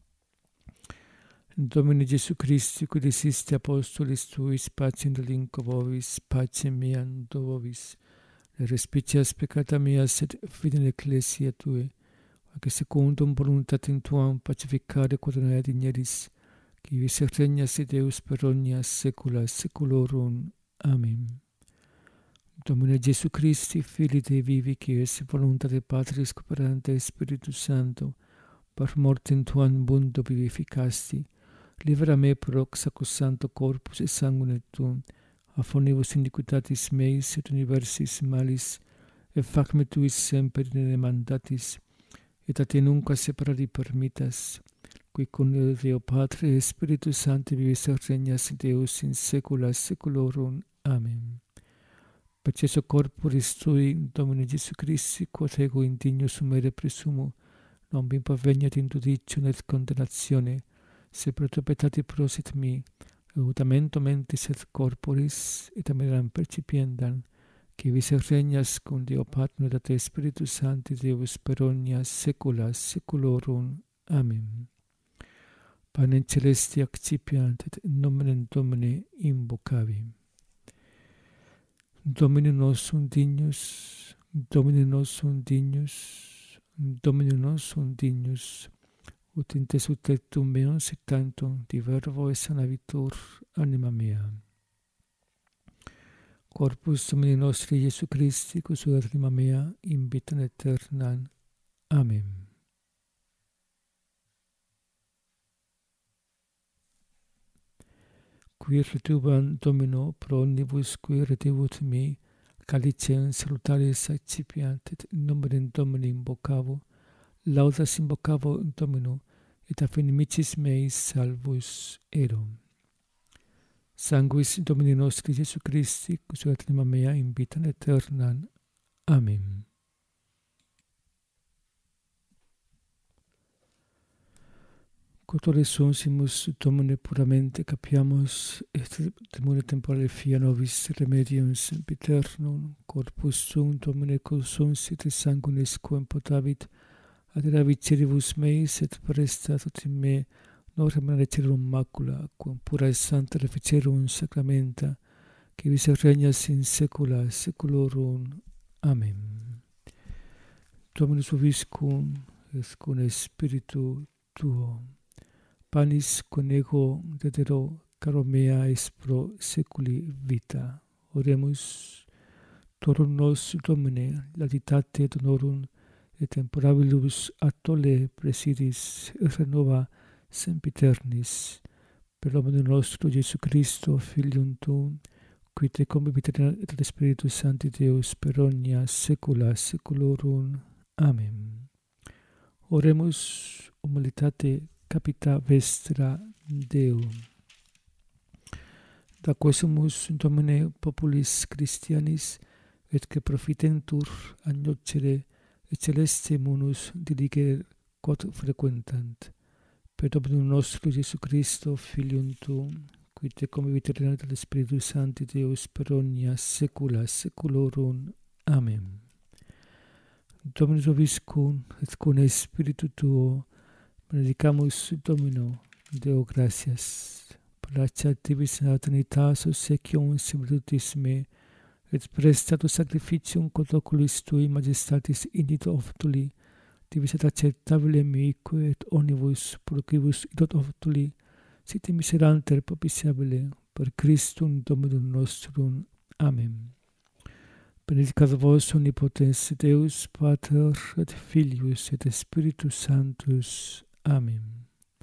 Domine Iesu Christi, qui diciste apostolis tuis, pacem relinquo vobis, pacem meam do vobis, respicias peccata meas et fidem ecclesia tue, que secundum voluntatem tuam pacificare quaternaria digneris, qui vis regnas Deus per omnia saecula saeculorum. Amen. Domine Iesu Christi, Filii Dei vivi, qui es voluntate Patris cooperante Spiritus Sancto, per mortem tuam mundo vivificasti, libera me per hoc sacrosancto corpus et sanguine tuum, a omnibus iniquitatis meis et universis malis, et fac me tuis semper in mandatis, et a te nunca separari permittas, qui cum Deo Patre et Spiritus Sancti vivis et regnas Deus in saecula saeculorum. Amen. Per Jesu corporis tui, Domine Iesu Christi, quod ego indignus sumere presumo, non mi paveniat in judicium et condemnatione, se pro tua pietate prosit mi, eutamento mentis et corporis, et ameram percipiendam, qui vis et regnas cum Deo Patrum et te Spiritus Sancti Deus per omnia saecula saeculorum. Amen. Panem celesti accipiant, et nomen Domini invocavi. Domine nostrum dignus, Domine nostrum dignus, Domine nostrum dignus, ut in te subtectum meum sectantum divervo et sanavitur anima mea. Corpus Domini nostri Iesu Christi, cusua anima mea in vitam aeternam. Amen. Qui retuvam Domino pro omnibus qui redevut mi, calicem salutaris accipiant, et in nomine Domini invocavo, laudas invocavo Domino, et a inimicis meis salvus erum. Sanguis Domini nostri Iesu Christi, cusua anima mea in vitam aeternam. Amen. Quotore sonsimus Domine puramente capiamus, et temore temporale fia nobis remedium sempiternum, corpus tuum Domine consunsit et sanguinis quem potavit, adera viceribus meis et presta tot in me, non remanecerum macula, quam pura et santa reficerum sacramenta, qui vis regnas in saecula saeculorum. Amen. Dominus vobiscum, et cum Spiritu tuo. Panis con ego dedero caro mea es pro seculi vita. Oremus. Torum nos Domine, latitate honorum et temporabilibus attole presidis renova sempiternis, per nomine nostro Iesu Christo, Filium Tuum, qui te convivit et Spiritus Sancti Deus per omnia saecula saeculorum. Amen. Oremus humilitate capita vestra Deum. Da quesumus Domine populis Christianis, et que profitentur agnocere et celeste munus diligere quod frequentant. Per Dominum nostro Iesu Christo, Filium Tuum, qui te convivit et Spiritus Sancti Deus per omnia saecula saeculorum. Amen. Dominus vobiscum et cum Spiritu tuo, benedicamus Domino, Deo gratias, placet in aeternitas obsequium similitutis me, et prestatus sacrificium quod oculis tui majestatis indit oftuli, divis et acceptabile meique et omnibus procibus idot oftuli, sit miseranter propitiabile per Christum Dominum nostrum. Amen. Benedicat vos omnipotens Deus, Pater et Filius et Spiritus Sanctus. Amen.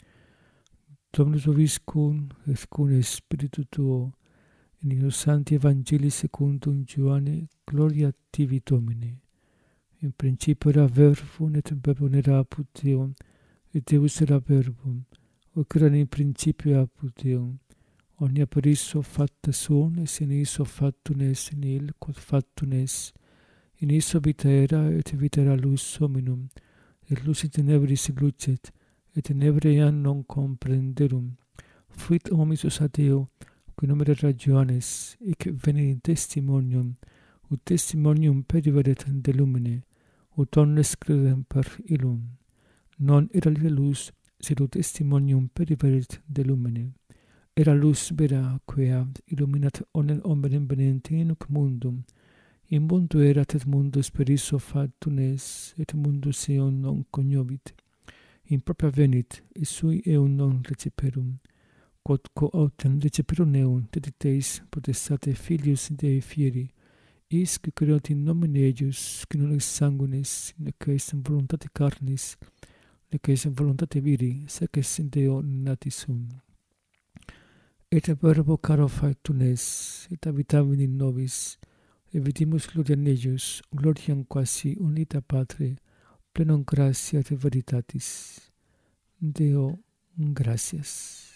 Dominus vobiscum et cum Spiritu tuo, in ino Sancti Evangelii secundum Ioanne, gloria tibi Domine. In principio era Verbum, et Verbum era apud Deum, et Deus era Verbum, hoc erat in principio apud Deum. Omnia per issue facta sunt, et in issue factum est nihil quod factum est. In issue vita era, et vita era lux hominum, et lux in tenebris lucet, et tenebrae non comprenderum. Fuit hominis ad Deo, qui nomen era Johannes, hic venit in testimonium, ut testimonium periveret de lumine, ut omnes credem per illum. Non era lite lux, sed ut testimonium periveret de lumine. Era lux vera, quia illuminat omnem hominum venente in hoc mundum. In mundo erat, et mundus per issue factum est, et mundus eum non cognovit. In propria venit, et sui eum non reciperum. Quod autem reciperum eum, dediteis potestate Filius Dei fieri, is qui creot in nomine eius, qui non ex sanguinis, nec ex in voluntate carnis, nec ex in voluntate viri, sec ex in Deo nati sum. Et Verbo caro factum est, et habitavit in nobis, et vidimus gloriam eius, gloriam quasi unita Patre, plenum gratia et veritatis. Deo gratias.